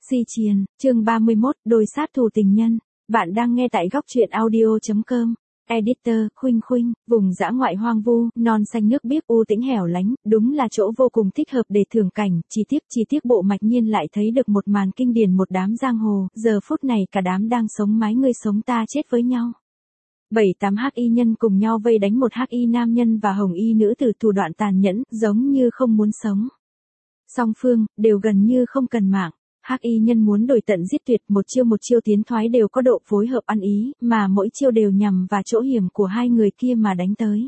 Si Triền, chương 31, đôi sát thủ tình nhân. Bạn đang nghe tại góc truyện audio.com. Editor, Khuynh Khuynh, vùng dã ngoại hoang vu, non xanh nước biếc u tĩnh hẻo lánh, đúng là chỗ vô cùng thích hợp để thưởng cảnh. Chi tiết Bộ Mạch Nhiên lại thấy được một màn kinh điển, một đám giang hồ, giờ phút này cả đám đang sống mái ngươi sống ta chết với nhau. 7-8 hắc y nhân cùng nhau vây đánh một hắc y nam nhân và hồng y nữ tử, thủ đoạn tàn nhẫn, giống như không muốn sống. Song phương đều gần như không cần mạng. Hắc y nhân muốn đổi tận giết tuyệt, một chiêu tiến thoái đều có độ phối hợp ăn ý, mà mỗi chiêu đều nhằm vào chỗ hiểm của hai người kia mà đánh tới.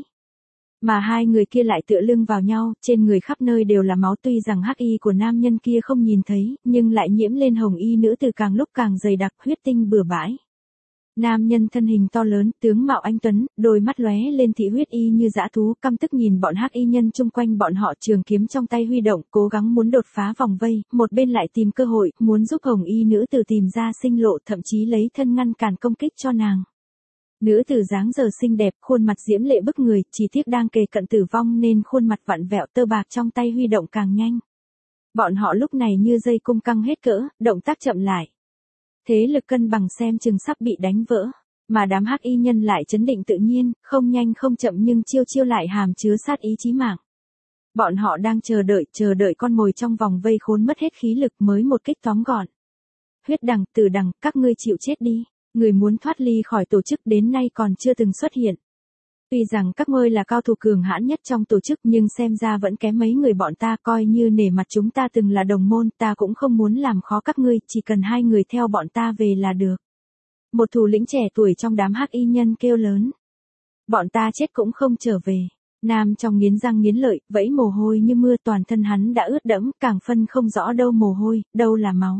Mà hai người kia lại tựa lưng vào nhau, trên người khắp nơi đều là máu, tuy rằng hắc y của nam nhân kia không nhìn thấy, nhưng lại nhiễm lên hồng y nữ tử càng lúc càng dày đặc, huyết tinh bừa bãi. Nam nhân thân hình to lớn, tướng mạo anh tuấn, đôi mắt lóe lên thị huyết y như dã thú, căm tức nhìn bọn hắc y nhân chung quanh bọn họ, trường kiếm trong tay huy động, cố gắng muốn đột phá vòng vây, một bên lại tìm cơ hội, muốn giúp hồng y nữ tử tìm ra sinh lộ, thậm chí lấy thân ngăn cản công kích cho nàng. Nữ tử dáng dờ xinh đẹp, khuôn mặt diễm lệ bức người, chỉ tiếc đang kề cận tử vong nên khuôn mặt vặn vẹo, tơ bạc trong tay huy động càng nhanh. Bọn họ lúc này như dây cung căng hết cỡ, động tác chậm lại. Thế lực cân bằng xem chừng sắp bị đánh vỡ, mà đám hắc y nhân lại trấn định tự nhiên, không nhanh không chậm nhưng chiêu lại hàm chứa sát ý chí mạng. Bọn họ đang chờ đợi con mồi trong vòng vây khốn mất hết khí lực mới một kích tóm gọn. Huyết đằng, tử đằng, các ngươi chịu chết đi, người muốn thoát ly khỏi tổ chức đến nay còn chưa từng xuất hiện. Tuy rằng các ngươi là cao thủ cường hãn nhất trong tổ chức nhưng xem ra vẫn kém mấy người bọn ta, coi như nể mặt chúng ta từng là đồng môn, ta cũng không muốn làm khó các ngươi, chỉ cần hai người theo bọn ta về là được. Một thủ lĩnh trẻ tuổi trong đám hắc y nhân kêu lớn. Bọn ta chết cũng không trở về. Nam trong nghiến răng nghiến lợi, vẫy mồ hôi như mưa, toàn thân hắn đã ướt đẫm, càng phân không rõ đâu mồ hôi, đâu là máu.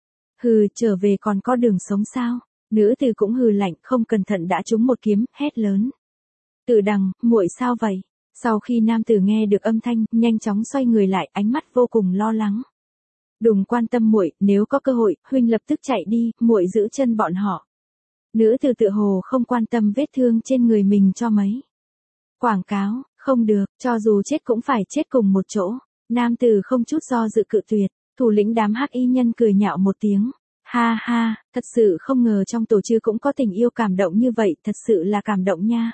Hừ, trở về còn có đường sống sao? Nữ tử cũng hừ lạnh, không cẩn thận đã trúng một kiếm, hét lớn. Tử đằng, muội sao vậy? Sau khi nam tử nghe được âm thanh, nhanh chóng xoay người lại, ánh mắt vô cùng lo lắng. Đừng quan tâm muội, nếu có cơ hội, huynh lập tức chạy đi, muội giữ chân bọn họ. Nữ tử tựa hồ không quan tâm vết thương trên người mình cho mấy. Quảng cáo, không được, cho dù chết cũng phải chết cùng một chỗ. Nam tử không chút do dự cự tuyệt, thủ lĩnh đám hắc y nhân cười nhạo một tiếng. Ha ha, thật sự không ngờ trong tổ chức cũng có tình yêu cảm động như vậy, thật sự là cảm động nha.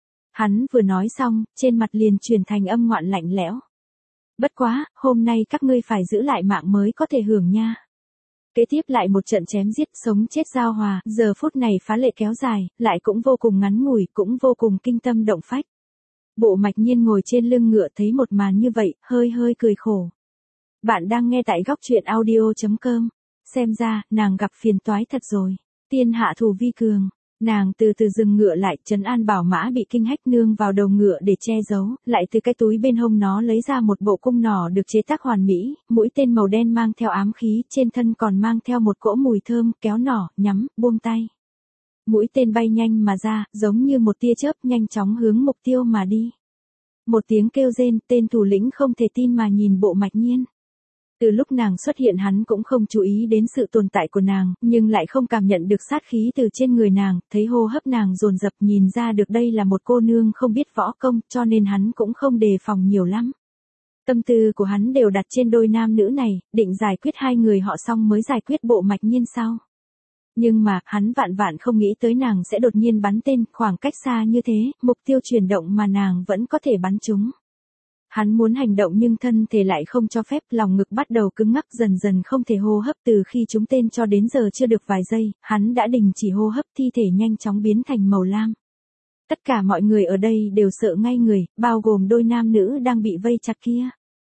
Hắn vừa nói xong, trên mặt liền chuyển thành âm ngoạn lạnh lẽo. Bất quá, hôm nay các ngươi phải giữ lại mạng mới có thể hưởng nha. Kế tiếp lại một trận chém giết sống chết giao hòa, giờ phút này phá lệ kéo dài, lại cũng vô cùng ngắn ngủi, cũng vô cùng kinh tâm động phách. Bộ Mạch Nhiên ngồi trên lưng ngựa thấy một màn như vậy, hơi cười khổ. Bạn đang nghe tại góc truyện audio.com. Xem ra, nàng gặp phiền toái thật rồi. Tiên hạ thủ vi cường. Nàng từ từ dừng ngựa lại, trấn an bảo mã bị kinh hách nương vào đầu ngựa để che giấu, lại từ cái túi bên hông nó lấy ra một bộ cung nỏ được chế tác hoàn mỹ, mũi tên màu đen mang theo ám khí, trên thân còn mang theo một cỗ mùi thơm, kéo nỏ, nhắm, buông tay. Mũi tên bay nhanh mà ra, giống như một tia chớp nhanh chóng hướng mục tiêu mà đi. Một tiếng kêu rên, tên thủ lĩnh không thể tin mà nhìn Bộ Mạch Nhiên. Từ lúc nàng xuất hiện hắn cũng không chú ý đến sự tồn tại của nàng, nhưng lại không cảm nhận được sát khí từ trên người nàng, thấy hô hấp nàng dồn dập, nhìn ra được đây là một cô nương không biết võ công, cho nên hắn cũng không đề phòng nhiều lắm. Tâm tư của hắn đều đặt trên đôi nam nữ này, định giải quyết hai người họ xong mới giải quyết Bộ Mạch Nhiên sau. Nhưng mà, hắn vạn không nghĩ tới nàng sẽ đột nhiên bắn tên, khoảng cách xa như thế, mục tiêu chuyển động mà nàng vẫn có thể bắn trúng. Hắn muốn hành động nhưng thân thể lại không cho phép, lòng ngực bắt đầu cứng ngắc, dần không thể hô hấp, từ khi trúng tên cho đến giờ chưa được vài giây, hắn đã đình chỉ hô hấp, thi thể nhanh chóng biến thành màu lam. Tất cả mọi người ở đây đều sợ ngay người, bao gồm đôi nam nữ đang bị vây chặt kia.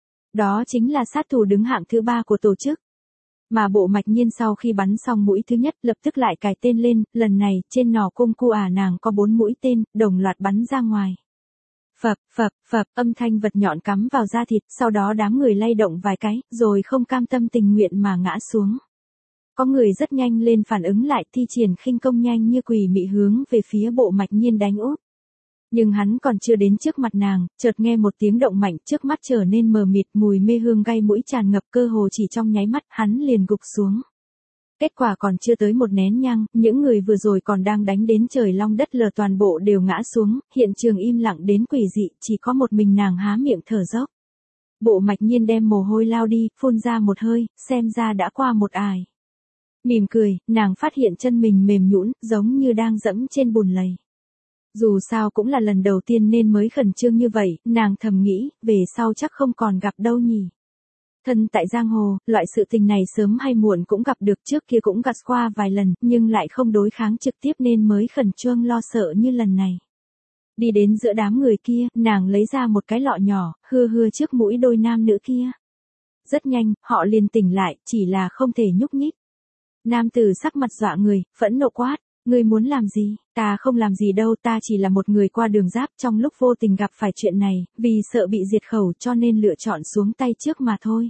Đó chính là sát thủ đứng hạng thứ 3 của tổ chức. Mà Bộ Mạch Nhiên sau khi bắn xong mũi thứ nhất lập tức lại cài tên lên, lần này trên nỏ cung cu nàng có 4 mũi tên, đồng loạt bắn ra ngoài. Phập, âm thanh vật nhọn cắm vào da thịt, sau đó đám người lay động vài cái, rồi không cam tâm tình nguyện mà ngã xuống. Có người rất nhanh lên phản ứng lại, thi triển khinh công nhanh như quỷ mị hướng về phía Bộ Mạch Nhiên đánh úp. Nhưng hắn còn chưa đến trước mặt nàng, chợt nghe một tiếng động mạnh, trước mắt trở nên mờ mịt, mùi mê hương gây mũi tràn ngập, cơ hồ chỉ trong nháy mắt, hắn liền gục xuống. Kết quả còn chưa tới một nén nhang, những người vừa rồi còn đang đánh đến trời long đất lở toàn bộ đều ngã xuống, hiện trường im lặng đến quỷ dị, chỉ có một mình nàng há miệng thở dốc. Bộ Mạch Nhiên đem mồ hôi lao đi, phun ra một hơi, xem ra đã qua một ải. Mỉm cười, nàng phát hiện chân mình mềm nhũn, giống như đang dẫm trên bùn lầy. Dù sao cũng là lần đầu tiên nên mới khẩn trương như vậy, nàng thầm nghĩ, về sau chắc không còn gặp đâu nhỉ. Thân tại giang hồ, loại sự tình này sớm hay muộn cũng gặp được, trước kia cũng gặp qua vài lần, nhưng lại không đối kháng trực tiếp nên mới khẩn trương lo sợ như lần này. Đi đến giữa đám người kia, nàng lấy ra một cái lọ nhỏ, hưa trước mũi đôi nam nữ kia. Rất nhanh, họ liền tỉnh lại, chỉ là không thể nhúc nhích. Nam tử sắc mặt dọa người, phẫn nộ quát, ngươi muốn làm gì? Ta không làm gì đâu, ta chỉ là một người qua đường giáp, trong lúc vô tình gặp phải chuyện này, vì sợ bị diệt khẩu cho nên lựa chọn xuống tay trước mà thôi.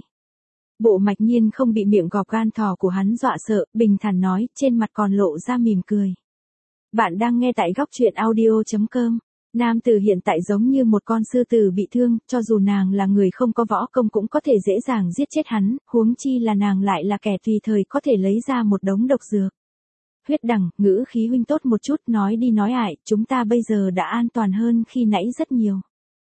Bộ Mạch Nhiên không bị miệng gọt gan thỏ của hắn dọa sợ, bình thản nói, trên mặt còn lộ ra mỉm cười. Bạn đang nghe tại góc truyện audio.com. Nam tử hiện tại giống như một con sư tử bị thương, cho dù nàng là người không có võ công cũng có thể dễ dàng giết chết hắn, huống chi là nàng lại là kẻ tùy thời có thể lấy ra một đống độc dược. Huyết Đằng, ngữ khí huynh tốt một chút, nói đi nói lại, chúng ta bây giờ đã an toàn hơn khi nãy rất nhiều.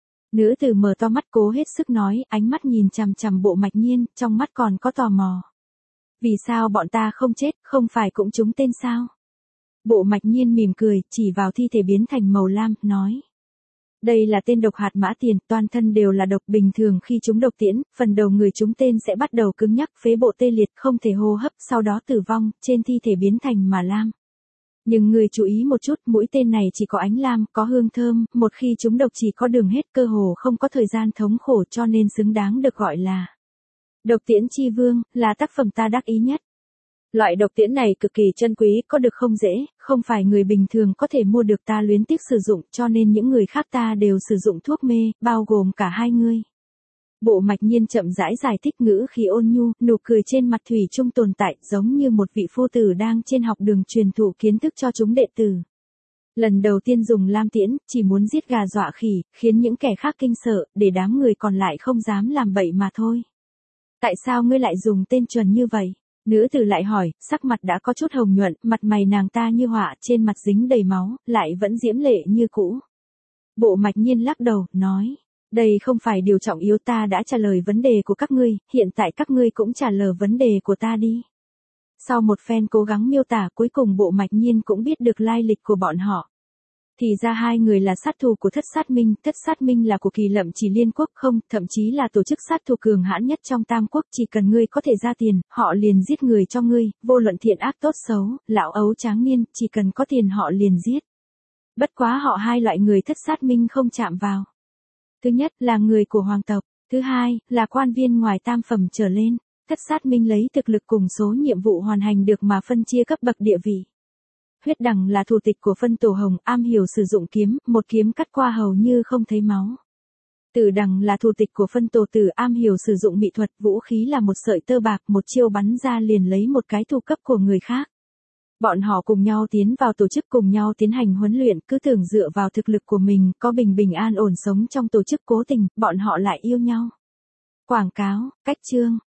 Nữ tử mở to mắt cố hết sức nói, ánh mắt nhìn chằm chằm Bộ Mạch Nhiên, trong mắt còn có tò mò. Vì sao bọn ta không chết, không phải cũng trúng tên sao? Bộ Mạch Nhiên mỉm cười, chỉ vào thi thể biến thành màu lam, nói. Đây là tên độc hạt mã tiền, toàn thân đều là độc, bình thường khi chúng độc tiễn, phần đầu người chúng tên sẽ bắt đầu cứng nhắc, phế bộ tê liệt, không thể hô hấp, sau đó tử vong, trên thi thể biến thành mà lam. Nhưng người chú ý một chút, mũi tên này chỉ có ánh lam, có hương thơm, một khi chúng độc chỉ có đường hết, cơ hồ không có thời gian thống khổ, cho nên xứng đáng được gọi là độc tiễn chi vương, là tác phẩm ta đắc ý nhất. Loại độc tiễn này cực kỳ chân quý, có được không dễ, không phải người bình thường có thể mua được, ta luyến tiếc sử dụng, cho nên những người khác ta đều sử dụng thuốc mê, bao gồm cả hai ngươi. Bộ Mạch Nhiên chậm rãi giải thích, ngữ khí ôn nhu, nụ cười trên mặt thủy chung tồn tại, giống như một vị phu tử đang trên học đường truyền thụ kiến thức cho chúng đệ tử. Lần đầu tiên dùng lam tiễn, chỉ muốn giết gà dọa khỉ, khiến những kẻ khác kinh sợ, để đám người còn lại không dám làm bậy mà thôi. Tại sao ngươi lại dùng tên chuẩn như vậy? Nữ tử lại hỏi, sắc mặt đã có chút hồng nhuận, mặt mày nàng ta như họa, trên mặt dính đầy máu, lại vẫn diễm lệ như cũ. Bộ Mạch Nhiên lắc đầu, nói, đây không phải điều trọng yếu, ta đã trả lời vấn đề của các ngươi, hiện tại các ngươi cũng trả lời vấn đề của ta đi. Sau một phen cố gắng miêu tả, cuối cùng Bộ Mạch Nhiên cũng biết được lai lịch của bọn họ. Thì ra hai người là sát thủ của Thất Sát Minh là của Kỳ Lậm Chỉ Liên Quốc không, thậm chí là tổ chức sát thủ cường hãn nhất trong Tam Quốc, chỉ cần ngươi có thể ra tiền, họ liền giết người cho ngươi, vô luận thiện ác tốt xấu, lão ấu tráng niên, chỉ cần có tiền họ liền giết. Bất quá họ hai loại người Thất Sát Minh không chạm vào. Thứ nhất là người của hoàng tộc, thứ hai là quan viên ngoài tam phẩm trở lên. Thất Sát Minh lấy thực lực cùng số nhiệm vụ hoàn thành được mà phân chia cấp bậc địa vị. Huyết Đằng là thủ tịch của phân tổ Hồng, am hiểu sử dụng kiếm, một kiếm cắt qua hầu như không thấy máu. Tử Đằng là thủ tịch của phân tổ Tử, am hiểu sử dụng mỹ thuật, vũ khí là một sợi tơ bạc, một chiêu bắn ra liền lấy một cái thủ cấp của người khác. Bọn họ cùng nhau tiến vào tổ chức, cùng nhau tiến hành huấn luyện, cứ tưởng dựa vào thực lực của mình, có bình an ổn sống trong tổ chức, cố tình, bọn họ lại yêu nhau. Quảng cáo, cách chương.